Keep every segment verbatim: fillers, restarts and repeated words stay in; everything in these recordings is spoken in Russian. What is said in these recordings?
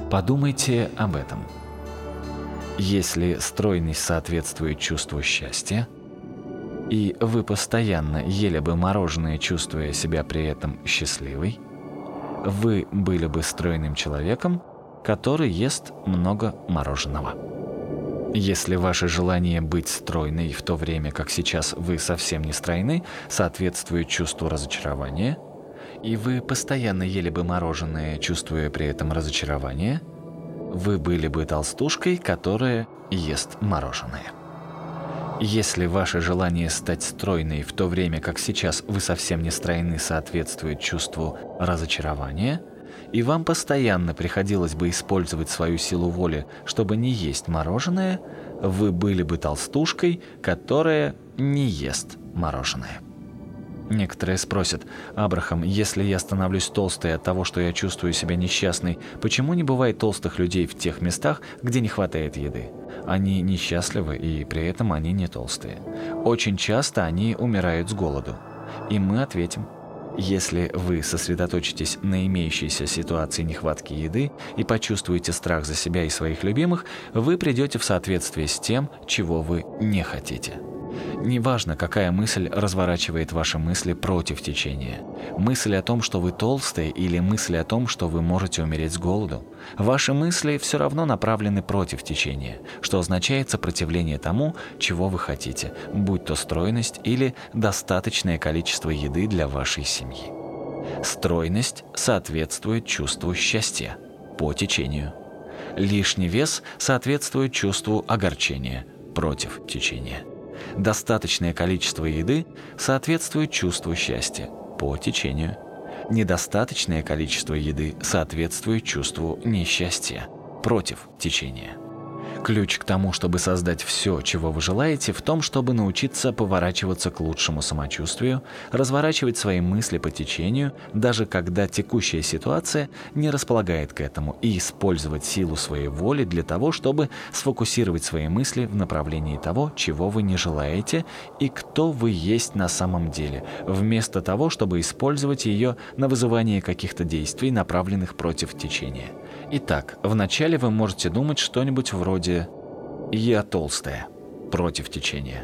Подумайте об этом. Если стройность соответствует чувству счастья, и вы постоянно ели бы мороженое, чувствуя себя при этом счастливой, вы были бы стройным человеком, который ест много мороженого. Если ваше желание быть стройной, в то время как сейчас вы совсем не стройны, соответствует чувству разочарования, и вы постоянно ели бы мороженое, чувствуя при этом разочарование, вы были бы толстушкой, которая ест мороженое. Если ваше желание стать стройной, в то время как сейчас вы совсем не стройны, соответствует чувству разочарования, и вам постоянно приходилось бы использовать свою силу воли, чтобы не есть мороженое, вы были бы толстушкой, которая не ест мороженое. Некоторые спросят: «Абрахам, если я становлюсь толстой от того, что я чувствую себя несчастной, почему не бывает толстых людей в тех местах, где не хватает еды? Они несчастливы, и при этом они не толстые. Очень часто они умирают с голоду». И мы ответим: если вы сосредоточитесь на имеющейся ситуации нехватки еды и почувствуете страх за себя и своих любимых, вы придете в соответствие с тем, чего вы не хотите. Неважно, какая мысль разворачивает ваши мысли против течения. Мысль о том, что вы толстые, или мысль о том, что вы можете умереть с голоду. Ваши мысли все равно направлены против течения, что означает сопротивление тому, чего вы хотите, будь то стройность или достаточное количество еды для вашей семьи. Стройность соответствует чувству счастья по течению. Лишний вес соответствует чувству огорчения против течения. Достаточное количество еды соответствует чувству счастья по течению. Недостаточное количество еды соответствует чувству несчастья против течения. Ключ к тому, чтобы создать все, чего вы желаете, в том, чтобы научиться поворачиваться к лучшему самочувствию, разворачивать свои мысли по течению, даже когда текущая ситуация не располагает к этому, и использовать силу своей воли для того, чтобы сфокусировать свои мысли в направлении того, чего вы не желаете и кто вы есть на самом деле, вместо того, чтобы использовать ее на вызывание каких-то действий, направленных против течения. Итак, вначале вы можете думать что-нибудь вроде: «Я толстая» против течения.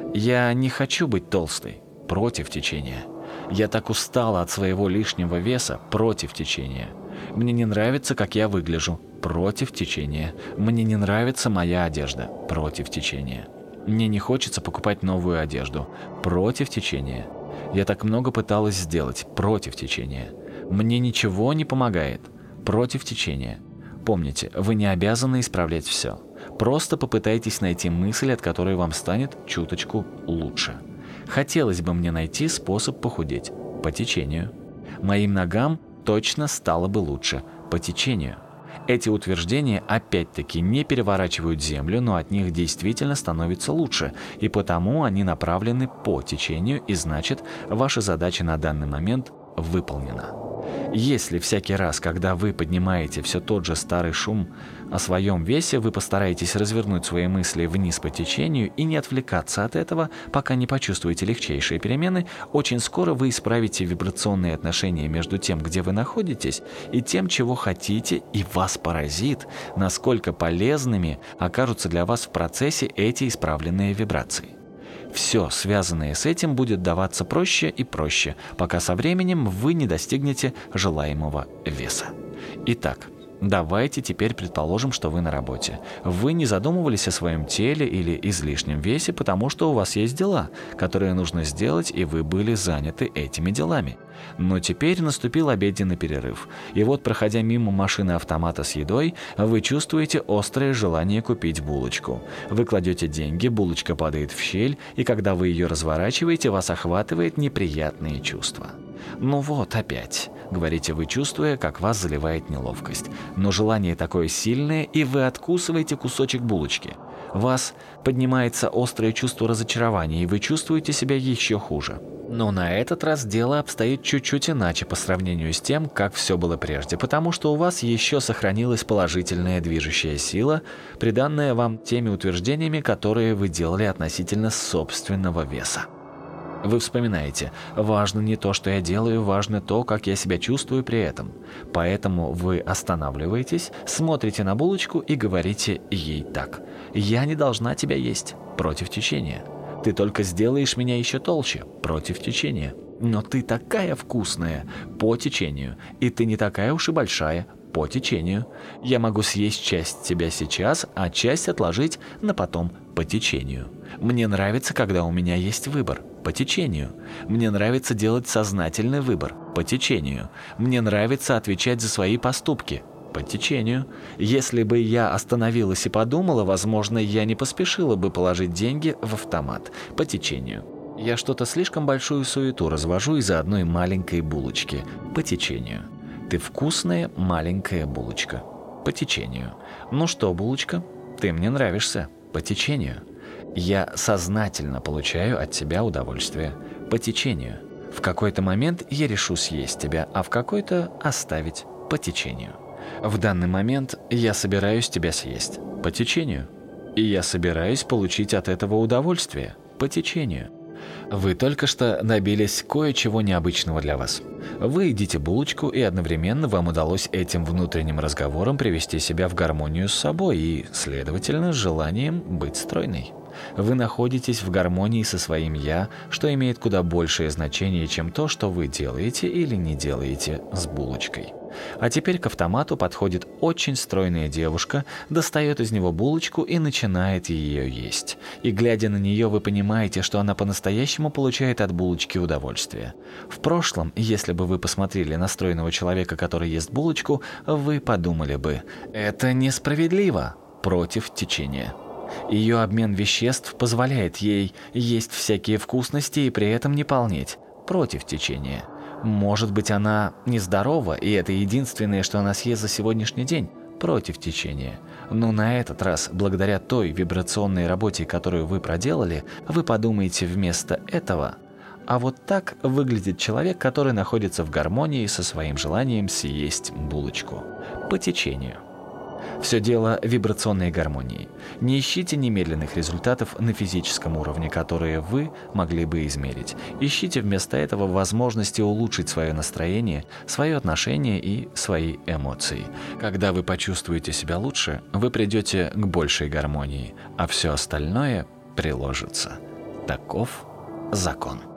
«Я не хочу быть толстой» против течения. «Я так устала от своего лишнего веса» против течения. «Мне не нравится, как я выгляжу» против течения. «Мне не нравится моя одежда» против течения. «Мне не хочется покупать новую одежду» против течения. «Я так много пыталась сделать» против течения. «Мне ничего не помогает» против течения. Помните, вы не обязаны исправлять все. Просто попытайтесь найти мысль, от которой вам станет чуточку лучше. Хотелось бы мне найти способ похудеть по течению. Моим ногам точно стало бы лучше по течению. Эти утверждения опять-таки не переворачивают землю, но от них действительно становится лучше, и потому они направлены по течению, и значит, ваша задача на данный момент выполнена. Если всякий раз, когда вы поднимаете все тот же старый шум о своем весе, вы постараетесь развернуть свои мысли вниз по течению и не отвлекаться от этого, пока не почувствуете легчайшие перемены, очень скоро вы исправите вибрационные отношения между тем, где вы находитесь, и тем, чего хотите, и вас поразит, насколько полезными окажутся для вас в процессе эти исправленные вибрации. Все, связанное с этим, будет даваться проще и проще, пока со временем вы не достигнете желаемого веса. Итак, давайте теперь предположим, что вы на работе. Вы не задумывались о своем теле или излишнем весе, потому что у вас есть дела, которые нужно сделать, и вы были заняты этими делами. Но теперь наступил обеденный перерыв, и вот, проходя мимо машины автомата с едой, вы чувствуете острое желание купить булочку. Вы кладете деньги, булочка падает в щель, и когда вы ее разворачиваете, вас охватывает неприятные чувства. «Ну вот опять», — говорите вы, чувствуя, как вас заливает неловкость. Но желание такое сильное, и вы откусываете кусочек булочки. Вас поднимается острое чувство разочарования, и вы чувствуете себя еще хуже. Но на этот раз дело обстоит чуть-чуть иначе по сравнению с тем, как все было прежде, потому что у вас еще сохранилась положительная движущая сила, приданная вам теми утверждениями, которые вы делали относительно собственного веса. Вы вспоминаете, важно не то, что я делаю, важно то, как я себя чувствую при этом. Поэтому вы останавливаетесь, смотрите на булочку и говорите ей так: «Я не должна тебя есть», против течения. «Ты только сделаешь меня еще толще», против течения. «Но ты такая вкусная», по течению. «И ты не такая уж и большая», по течению. «Я могу съесть часть тебя сейчас, а часть отложить на потом», по течению. «Мне нравится, когда у меня есть выбор», по течению. «Мне нравится делать сознательный выбор», по течению. «Мне нравится отвечать за свои поступки», по течению. «Если бы я остановилась и подумала, возможно, я не поспешила бы положить деньги в автомат», по течению. «Я что-то слишком большую суету развожу из-за одной маленькой булочки», по течению. «Ты вкусная маленькая булочка», по течению. «Ну что, булочка, ты мне нравишься», по течению. «Я сознательно получаю от тебя удовольствие», по течению. «В какой-то момент я решу съесть тебя, а в какой-то оставить», по течению. «В данный момент я собираюсь тебя съесть», по течению. «И я собираюсь получить от этого удовольствие», по течению. Вы только что добились кое-чего необычного для вас. Вы едите булочку, и одновременно вам удалось этим внутренним разговором привести себя в гармонию с собой и, следовательно, с желанием быть стройной. Вы находитесь в гармонии со своим «я», что имеет куда большее значение, чем то, что вы делаете или не делаете с булочкой. А теперь к автомату подходит очень стройная девушка, достает из него булочку и начинает ее есть. И глядя на нее, вы понимаете, что она по-настоящему получает от булочки удовольствие. В прошлом, если бы вы посмотрели на стройного человека, который ест булочку, вы подумали бы: «Это несправедливо», против течения. Ее обмен веществ позволяет ей есть всякие вкусности и при этом не полнеть, против течения. Может быть, она нездорова, и это единственное, что она съест за сегодняшний день, против течения. Но на этот раз, благодаря той вибрационной работе, которую вы проделали, вы подумаете вместо этого: а вот так выглядит человек, который находится в гармонии со своим желанием съесть булочку, по течению. Все дело в вибрационной гармонии. Не ищите немедленных результатов на физическом уровне, которые вы могли бы измерить. Ищите вместо этого возможности улучшить свое настроение, свое отношение и свои эмоции. Когда вы почувствуете себя лучше, вы придете к большей гармонии, а все остальное приложится. Таков закон.